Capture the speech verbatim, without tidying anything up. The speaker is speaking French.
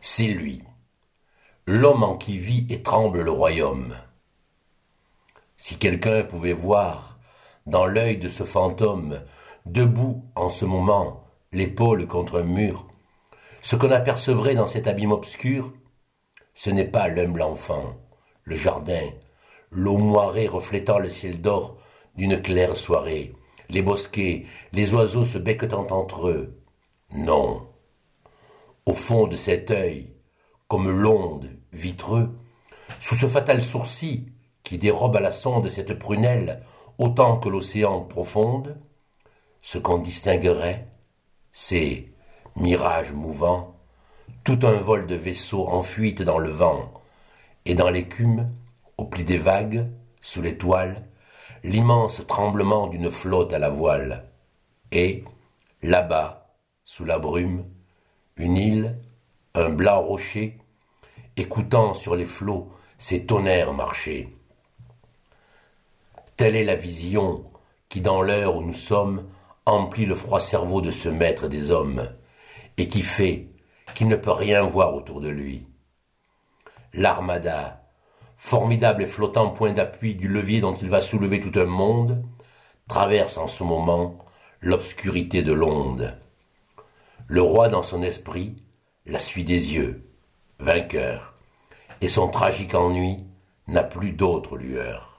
C'est lui, l'homme en qui vit et tremble le royaume. Si quelqu'un pouvait voir, dans l'œil de ce fantôme, debout en ce moment, l'épaule contre un mur, ce qu'on apercevrait dans cet abîme obscur, ce n'est pas l'humble enfant, le jardin, l'eau moirée reflétant le ciel d'or d'une claire soirée, les bosquets, les oiseaux se becquetant entre eux. Non. Au fond de cet œil, comme l'onde vitreux, sous ce fatal sourcil qui dérobe à la sonde cette prunelle autant que l'océan profonde, ce qu'on distinguerait, c'est, mirage mouvant, tout un vol de vaisseaux en fuite dans le vent, et dans l'écume, au pli des vagues, sous l'étoile, l'immense tremblement d'une flotte à la voile, et, là-bas, sous la brume, une île, un blanc rocher, écoutant sur les flots ces tonnerres marcher. Telle est la vision qui, dans l'heure où nous sommes, emplit le froid cerveau de ce maître des hommes, et qui fait qu'il ne peut rien voir autour de lui. L'armada, formidable et flottant point d'appui du levier dont il va soulever tout un monde, traverse en ce moment l'obscurité de l'onde. Le roi dans son esprit la suit des yeux, vainqueur, et son tragique ennui n'a plus d'autre lueur.